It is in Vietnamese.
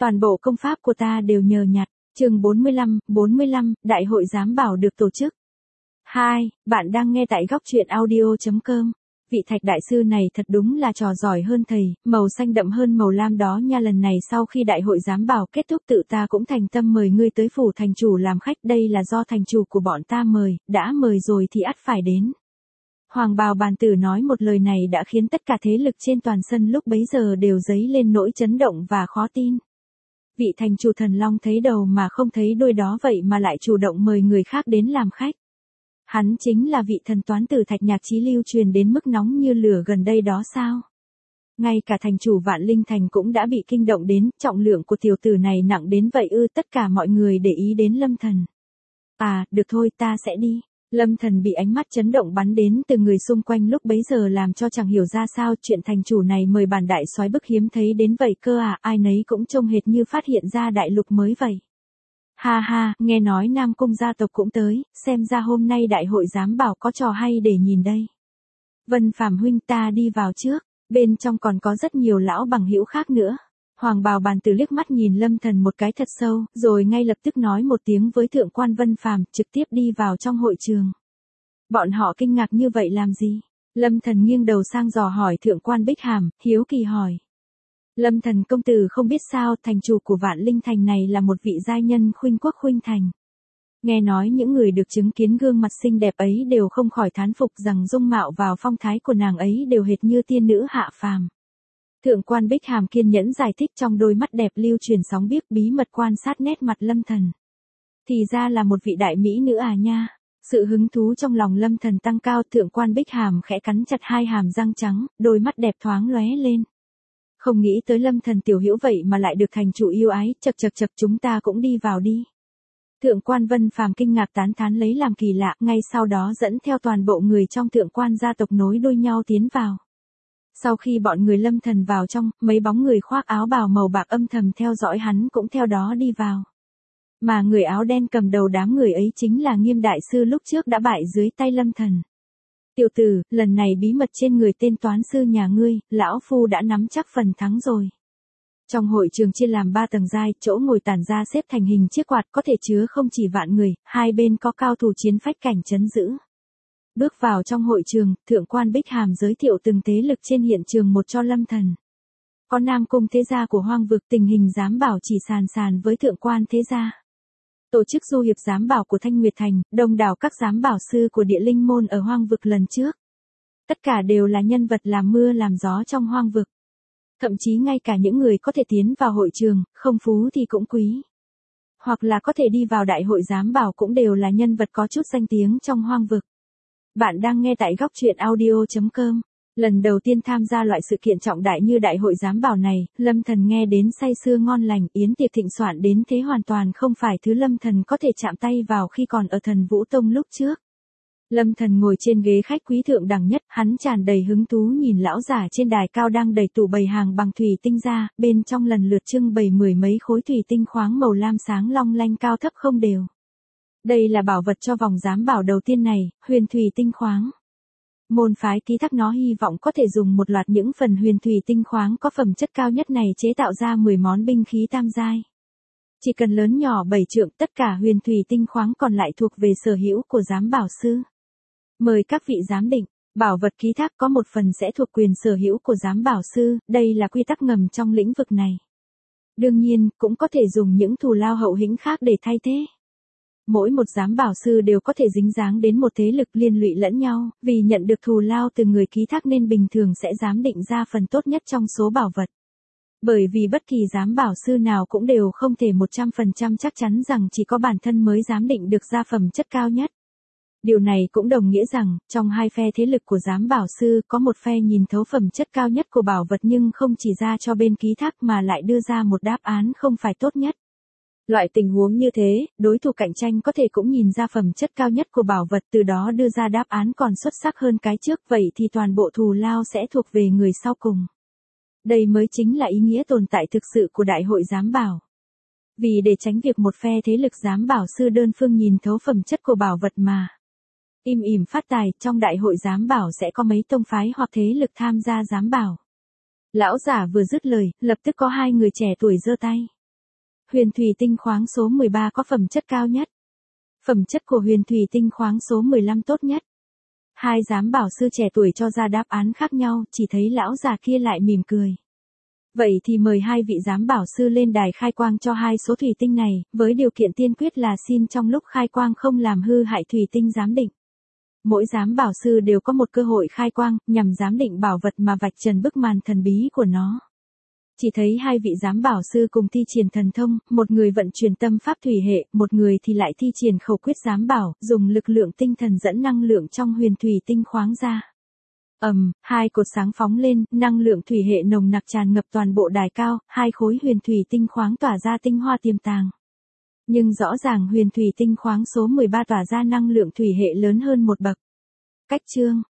Toàn bộ công pháp của ta đều nhờ nhặt. Chương 45, Đại hội giám bảo được tổ chức. 2. Bạn đang nghe tại góc truyện audio.com. Vị Thạch đại sư này thật đúng là trò giỏi hơn thầy, màu xanh đậm hơn màu lam đó nha. Lần này sau khi đại hội giám bảo kết thúc tự ta cũng thành tâm mời ngươi tới phủ thành chủ làm khách, đây là do thành chủ của bọn ta mời, đã mời rồi thì ắt phải đến. Hoàng bào bàn tử nói một lời này đã khiến tất cả thế lực trên toàn sân lúc bấy giờ đều dấy lên nỗi chấn động và khó tin. Vị thành chủ thần long thấy đầu mà không thấy đuôi đó vậy mà lại chủ động mời người khác đến làm khách. Hắn chính là vị thần toán tử Thạch Nhạc Chí lưu truyền đến mức nóng như lửa gần đây đó sao? Ngay cả thành chủ Vạn Linh Thành cũng đã bị kinh động đến, trọng lượng của tiểu tử này nặng đến vậy ư? Tất cả mọi người để ý đến Lâm Thần. À, được thôi, ta sẽ đi. Lâm Thần bị ánh mắt chấn động bắn đến từ người xung quanh lúc bấy giờ làm cho chẳng hiểu ra sao chuyện thành chủ này mời bản đại soái bức hiếm thấy đến vậy cơ à, ai nấy cũng trông hệt như phát hiện ra đại lục mới vậy. Ha ha, nghe nói Nam Cung gia tộc cũng tới, xem ra hôm nay đại hội giám bảo có trò hay để nhìn đây. Vân Phàm huynh, ta đi vào trước, bên trong còn có rất nhiều lão bằng hữu khác nữa. Hoàng bào bàn tử liếc mắt nhìn Lâm Thần một cái thật sâu, rồi ngay lập tức nói một tiếng với thượng quan Vân Phàm, trực tiếp đi vào trong hội trường. Bọn họ kinh ngạc như vậy làm gì? Lâm Thần nghiêng đầu sang dò hỏi thượng quan Bích Hàm, hiếu kỳ hỏi. Lâm Thần công tử không biết sao, thành chủ của Vạn Linh Thành này là một vị giai nhân khuynh quốc khuynh thành. Nghe nói những người được chứng kiến gương mặt xinh đẹp ấy đều không khỏi thán phục rằng dung mạo và phong thái của nàng ấy đều hệt như tiên nữ hạ phàm. Thượng quan Bích Hàm kiên nhẫn giải thích, trong đôi mắt đẹp lưu truyền sóng biếc bí mật quan sát nét mặt Lâm Thần. Thì ra là một vị đại mỹ nữ à nha. Sự hứng thú trong lòng Lâm Thần tăng cao, thượng quan Bích Hàm khẽ cắn chặt hai hàm răng trắng, đôi mắt đẹp thoáng lóe lên. Không nghĩ tới Lâm Thần tiểu hữu vậy mà lại được thành chủ yêu ái, chậc, chúng ta cũng đi vào đi. Thượng quan Vân Phàm kinh ngạc tán thán lấy làm kỳ lạ, ngay sau đó dẫn theo toàn bộ người trong thượng quan gia tộc nối đuôi nhau tiến vào. Sau khi bọn người Lâm Thần vào trong, mấy bóng người khoác áo bào màu bạc âm thầm theo dõi hắn cũng theo đó đi vào. Mà người áo đen cầm đầu đám người ấy chính là Nghiêm đại sư lúc trước đã bại dưới tay Lâm Thần. Tiểu tử, lần này bí mật trên người tên toán sư nhà ngươi, lão phu đã nắm chắc phần thắng rồi. Trong hội trường chia làm 3 tầng giai, chỗ ngồi tản ra xếp thành hình chiếc quạt có thể chứa không chỉ vạn người, hai bên có cao thủ chiến phách cảnh trấn giữ. Bước vào trong hội trường, thượng quan Bích Hàm giới thiệu từng thế lực trên hiện trường một cho Lâm Thần. Có Nam Cung thế gia của Hoang vực, tình hình giám bảo chỉ sàn với thượng quan thế gia. Tổ chức du hiệp giám bảo của Thanh Nguyệt Thành, đông đảo các giám bảo sư của Địa Linh môn ở Hoang vực lần trước. Tất cả đều là nhân vật làm mưa làm gió trong Hoang vực. Thậm chí ngay cả những người có thể tiến vào hội trường, không phú thì cũng quý. Hoặc là có thể đi vào đại hội giám bảo cũng đều là nhân vật có chút danh tiếng trong Hoang vực. Bạn đang nghe tại góc truyện audio.com. Lần đầu tiên tham gia loại sự kiện trọng đại như đại hội giám bảo này, Lâm Thần nghe đến say sưa ngon lành, yến tiệc thịnh soạn đến thế hoàn toàn không phải thứ Lâm Thần có thể chạm tay vào khi còn ở Thần Vũ Tông lúc trước. Lâm Thần ngồi trên ghế khách quý thượng đẳng nhất, hắn tràn đầy hứng thú nhìn lão giả trên đài cao đang đầy tủ bày hàng bằng thủy tinh ra, bên trong lần lượt trưng bày mười mấy khối thủy tinh khoáng màu lam sáng long lanh cao thấp không đều. Đây là bảo vật cho vòng giám bảo đầu tiên này, huyền thủy tinh khoáng. Môn phái ký thác nó hy vọng có thể dùng một loạt những phần huyền thủy tinh khoáng có phẩm chất cao nhất này chế tạo ra 10 món binh khí tam giai. Chỉ cần lớn nhỏ 7 trượng, tất cả huyền thủy tinh khoáng còn lại thuộc về sở hữu của giám bảo sư. Mời các vị giám định, bảo vật ký thác có một phần sẽ thuộc quyền sở hữu của giám bảo sư, đây là quy tắc ngầm trong lĩnh vực này. Đương nhiên, cũng có thể dùng những thù lao hậu hĩnh khác để thay thế. Mỗi một giám bảo sư đều có thể dính dáng đến một thế lực liên lụy lẫn nhau, vì nhận được thù lao từ người ký thác nên bình thường sẽ giám định ra phần tốt nhất trong số bảo vật. Bởi vì bất kỳ giám bảo sư nào cũng đều không thể 100% chắc chắn rằng chỉ có bản thân mới giám định được ra phẩm chất cao nhất. Điều này cũng đồng nghĩa rằng, trong hai phe thế lực của giám bảo sư có một phe nhìn thấu phẩm chất cao nhất của bảo vật nhưng không chỉ ra cho bên ký thác mà lại đưa ra một đáp án không phải tốt nhất. Loại tình huống như thế, đối thủ cạnh tranh có thể cũng nhìn ra phẩm chất cao nhất của bảo vật từ đó đưa ra đáp án còn xuất sắc hơn cái trước, vậy thì toàn bộ thù lao sẽ thuộc về người sau cùng. Đây mới chính là ý nghĩa tồn tại thực sự của đại hội giám bảo. Vì để tránh việc một phe thế lực giám bảo sư đơn phương nhìn thấu phẩm chất của bảo vật mà im ỉm phát tài, trong đại hội giám bảo sẽ có mấy tông phái hoặc thế lực tham gia giám bảo. Lão giả vừa dứt lời, lập tức có hai người trẻ tuổi giơ tay. Huyền thủy tinh khoáng số 13 có phẩm chất cao nhất. Phẩm chất của huyền thủy tinh khoáng số 15 tốt nhất. Hai giám bảo sư trẻ tuổi cho ra đáp án khác nhau, chỉ thấy lão già kia lại mỉm cười. Vậy thì mời hai vị giám bảo sư lên đài khai quang cho hai số thủy tinh này, với điều kiện tiên quyết là xin trong lúc khai quang không làm hư hại thủy tinh giám định. Mỗi giám bảo sư đều có một cơ hội khai quang, nhằm giám định bảo vật mà vạch trần bức màn thần bí của nó. Chỉ thấy hai vị giám bảo sư cùng thi triển thần thông, một người vận chuyển tâm pháp thủy hệ, một người thì lại thi triển khẩu quyết giám bảo, dùng lực lượng tinh thần dẫn năng lượng trong huyền thủy tinh khoáng ra. Hai cột sáng phóng lên, năng lượng thủy hệ nồng nặc tràn ngập toàn bộ đài cao, hai khối huyền thủy tinh khoáng tỏa ra tinh hoa tiềm tàng. Nhưng rõ ràng huyền thủy tinh khoáng số 13 tỏa ra năng lượng thủy hệ lớn hơn một bậc. Cách chương